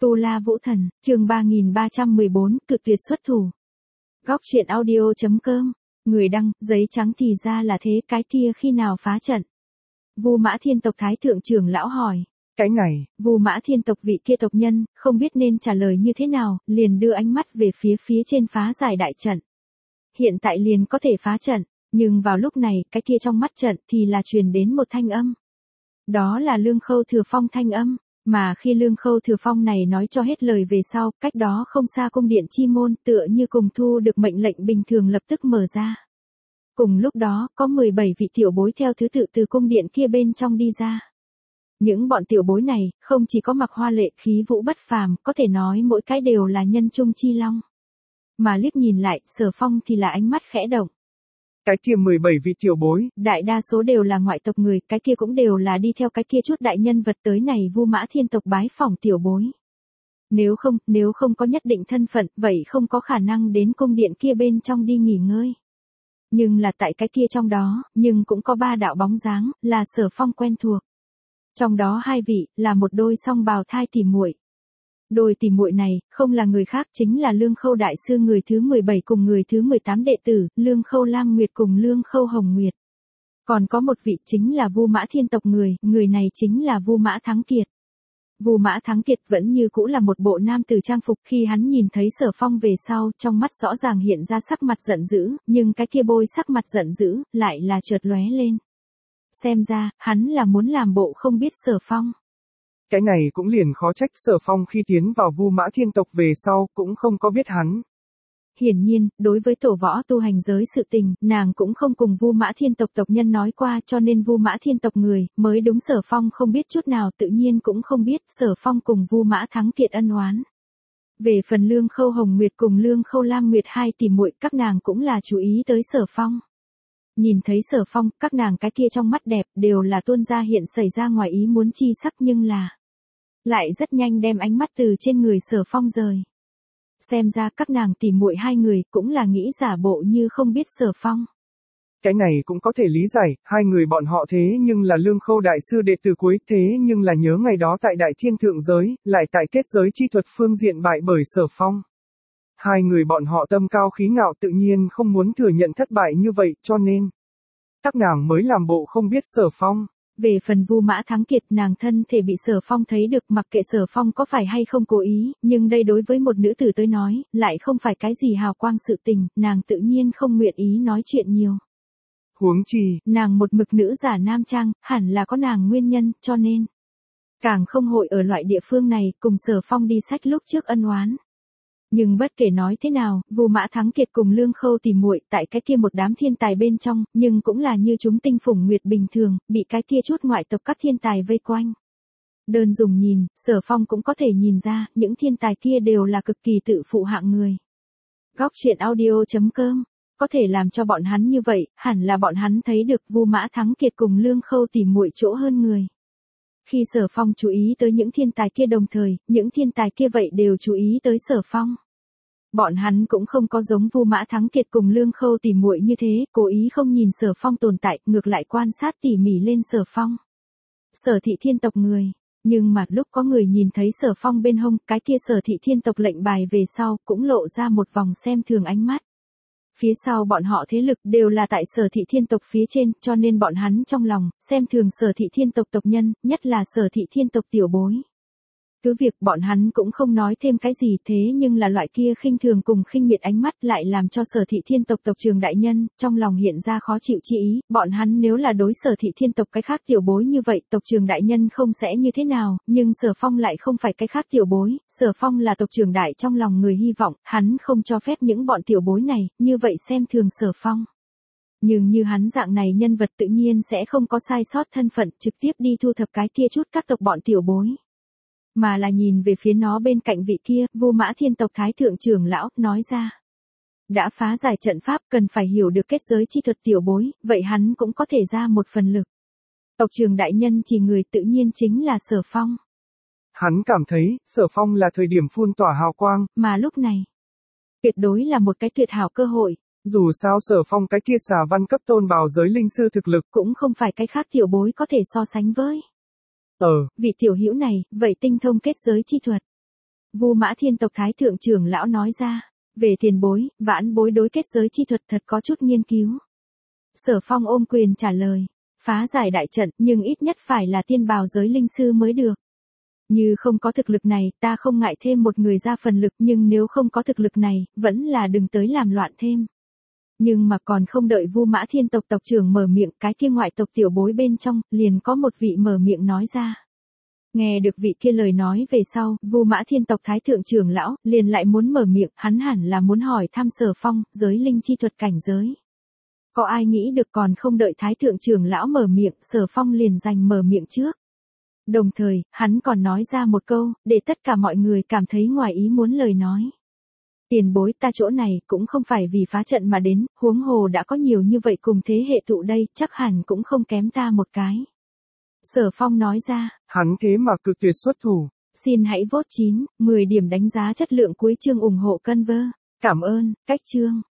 Tu La Vũ Thần, chương 3314, cực tuyệt xuất thủ. Góc truyện audio.com, người đăng, giấy trắng thì ra là thế, cái kia khi nào phá trận? Vu Mã Thiên tộc Thái thượng trưởng lão hỏi. Cái này, Vu Mã Thiên tộc vị kia tộc nhân, không biết nên trả lời như thế nào, liền đưa ánh mắt về phía trên phá giải đại trận. Hiện tại liền có thể phá trận, nhưng vào lúc này, cái kia trong mắt trận thì là truyền đến một thanh âm. Đó là Lương Khâu Thừa Phong thanh âm. Mà khi Lương Khâu Thừa Phong này nói cho hết lời về sau, cách đó không xa cung điện chi môn tựa như cùng thu được mệnh lệnh bình thường lập tức mở ra. Cùng lúc đó, có 17 vị tiểu bối theo thứ tự từ cung điện kia bên trong đi ra. Những bọn tiểu bối này, không chỉ có mặc hoa lệ khí vũ bất phàm, có thể nói mỗi cái đều là nhân trung chi long. Mà liếc nhìn lại, Sở Phong thì là ánh mắt khẽ động. Cái kia 17 vị tiểu bối, đại đa số đều là ngoại tộc người, cái kia cũng đều là đi theo cái kia chút đại nhân vật tới này Vu Mã Thiên tộc bái phỏng tiểu bối. Nếu không có nhất định thân phận, vậy không có khả năng đến cung điện kia bên trong đi nghỉ ngơi. Nhưng là tại cái kia trong đó, nhưng cũng có 3 đạo bóng dáng, là Sở Phong quen thuộc. Trong đó 2 vị, là một đôi song bào thai tỉ muội. Đôi tỉ muội này, không là người khác chính là Lương Khâu Đại Sư người thứ 17 cùng người thứ 18 đệ tử, Lương Khâu Lam Nguyệt cùng Lương Khâu Hồng Nguyệt. Còn có một vị chính là Vu Mã Thiên tộc người này chính là Vu Mã Thắng Kiệt. Vu Mã Thắng Kiệt vẫn như cũ là một bộ nam tử trang phục, khi hắn nhìn thấy Sở Phong về sau, trong mắt rõ ràng hiện ra sắc mặt giận dữ, nhưng cái kia bôi sắc mặt giận dữ, lại là chợt lóe lên. Xem ra, hắn là muốn làm bộ không biết Sở Phong. Cái này cũng liền khó trách Sở Phong khi tiến vào Vu Mã Thiên tộc về sau, cũng không có biết hắn. Hiển nhiên, đối với tổ võ tu hành giới sự tình, nàng cũng không cùng Vu Mã Thiên tộc tộc nhân nói qua, cho nên Vu Mã Thiên tộc người, mới đúng Sở Phong không biết chút nào, tự nhiên cũng không biết Sở Phong cùng Vu Mã Thắng Kiệt ân oán. Về phần Lương Khâu Hồng Nguyệt cùng Lương Khâu Lam Nguyệt hai tỷ muội, các nàng cũng là chú ý tới Sở Phong. Nhìn thấy Sở Phong, các nàng cái kia trong mắt đẹp, đều là tuôn ra hiện xảy ra ngoài ý muốn chi sắc, nhưng là lại rất nhanh đem ánh mắt từ trên người Sở Phong rời. Xem ra các nàng tỉ muội 2 người cũng là nghĩ giả bộ như không biết Sở Phong. Cái này cũng có thể lý giải, 2 người bọn họ thế nhưng là Lương Khâu Đại Sư đệ tử cuối, thế nhưng là nhớ ngày đó tại Đại Thiên Thượng Giới, lại tại kết giới chi thuật phương diện bại bởi Sở Phong. 2 người bọn họ tâm cao khí ngạo tự nhiên không muốn thừa nhận thất bại như vậy, cho nên các nàng mới làm bộ không biết Sở Phong. Về phần Vu Mã Thắng Kiệt, nàng thân thể bị Sở Phong thấy được, mặc kệ Sở Phong có phải hay không cố ý, nhưng đây đối với một nữ tử tới nói, lại không phải cái gì hào quang sự tình, nàng tự nhiên không nguyện ý nói chuyện nhiều. Huống chi, nàng một mực nữ giả nam trang, hẳn là có nàng nguyên nhân, cho nên càng không hội ở loại địa phương này cùng Sở Phong đi sách lúc trước ân oán. Nhưng bất kể nói thế nào, Vu Mã Thắng Kiệt cùng Lương Khâu tỉ muội tại cái kia một đám thiên tài bên trong, nhưng cũng là như chúng tinh phủng nguyệt bình thường, bị cái kia chút ngoại tộc các thiên tài vây quanh. Đơn dùng nhìn, Sở Phong cũng có thể nhìn ra, những thiên tài kia đều là cực kỳ tự phụ hạng người. Góc truyện audio.com, có thể làm cho bọn hắn như vậy, hẳn là bọn hắn thấy được Vu Mã Thắng Kiệt cùng Lương Khâu tỉ muội chỗ hơn người. Khi Sở Phong chú ý tới những thiên tài kia đồng thời, những thiên tài kia vậy đều chú ý tới Sở Phong. Bọn hắn cũng không có giống Vu Mã Thắng Kiệt cùng Lương Khâu tỉ muội như thế, cố ý không nhìn Sở Phong tồn tại, ngược lại quan sát tỉ mỉ lên Sở Phong. Sở Thị Thiên tộc người, nhưng mà lúc có người nhìn thấy Sở Phong bên hông, cái kia Sở Thị Thiên tộc lệnh bài về sau, cũng lộ ra một vòng xem thường ánh mắt. Phía sau bọn họ thế lực đều là tại Sở Thị Thiên tộc phía trên, cho nên bọn hắn trong lòng, xem thường Sở Thị Thiên tộc tộc nhân, nhất là Sở Thị Thiên tộc tiểu bối. Cứ việc bọn hắn cũng không nói thêm cái gì, thế nhưng là loại kia khinh thường cùng khinh miệt ánh mắt lại làm cho Sở Thị Thiên tộc tộc trưởng đại nhân, trong lòng hiện ra khó chịu chi ý, bọn hắn nếu là đối Sở Thị Thiên tộc cái khác tiểu bối như vậy, tộc trưởng đại nhân không sẽ như thế nào, nhưng Sở Phong lại không phải cái khác tiểu bối, Sở Phong là tộc trưởng đại trong lòng người hy vọng, hắn không cho phép những bọn tiểu bối này, như vậy xem thường Sở Phong. Nhưng như hắn dạng này nhân vật tự nhiên sẽ không có sai sót thân phận, trực tiếp đi thu thập cái kia chút các tộc bọn tiểu bối. Mà là nhìn về phía nó bên cạnh vị kia, Vu Mã Thiên tộc Thái thượng trưởng lão, nói ra. Đã phá giải trận pháp, cần phải hiểu được kết giới chi thuật tiểu bối, vậy hắn cũng có thể ra một phần lực. Tộc trưởng đại nhân chỉ người tự nhiên chính là Sở Phong. Hắn cảm thấy, Sở Phong là thời điểm phun tỏa hào quang, mà lúc này, tuyệt đối là một cái tuyệt hảo cơ hội. Dù sao Sở Phong cái kia xà văn cấp tôn bào giới linh sư thực lực, cũng không phải cái khác tiểu bối có thể so sánh với. Vị tiểu hữu này, vậy tinh thông kết giới chi thuật. Vu Mã Thiên tộc Thái thượng trưởng lão nói ra. Về tiền bối, vãn bối đối kết giới chi thuật thật có chút nghiên cứu. Sở Phong ôm quyền trả lời. Phá giải đại trận, nhưng ít nhất phải là tiên bào giới linh sư mới được. Như không có thực lực này, ta không ngại thêm một người ra phần lực, nhưng nếu không có thực lực này, vẫn là đừng tới làm loạn thêm. Nhưng mà còn không đợi Vu Mã Thiên tộc tộc trưởng mở miệng, cái kia ngoại tộc tiểu bối bên trong, liền có một vị mở miệng nói ra. Nghe được vị kia lời nói về sau, Vu Mã Thiên tộc Thái thượng trưởng lão, liền lại muốn mở miệng, hắn hẳn là muốn hỏi thăm Sở Phong, giới linh chi thuật cảnh giới. Có ai nghĩ được còn không đợi Thái thượng trưởng lão mở miệng, Sở Phong liền giành mở miệng trước. Đồng thời, hắn còn nói ra một câu, để tất cả mọi người cảm thấy ngoài ý muốn lời nói. Tiền bối, ta chỗ này cũng không phải vì phá trận mà đến, huống hồ đã có nhiều như vậy cùng thế hệ tụ đây, chắc hẳn cũng không kém ta một cái. Sở Phong nói ra. Hắn thế mà cực tuyệt xuất thủ. Xin hãy vote 9, 10 điểm đánh giá chất lượng cuối chương ủng hộ Conver. Cảm ơn, cách chương.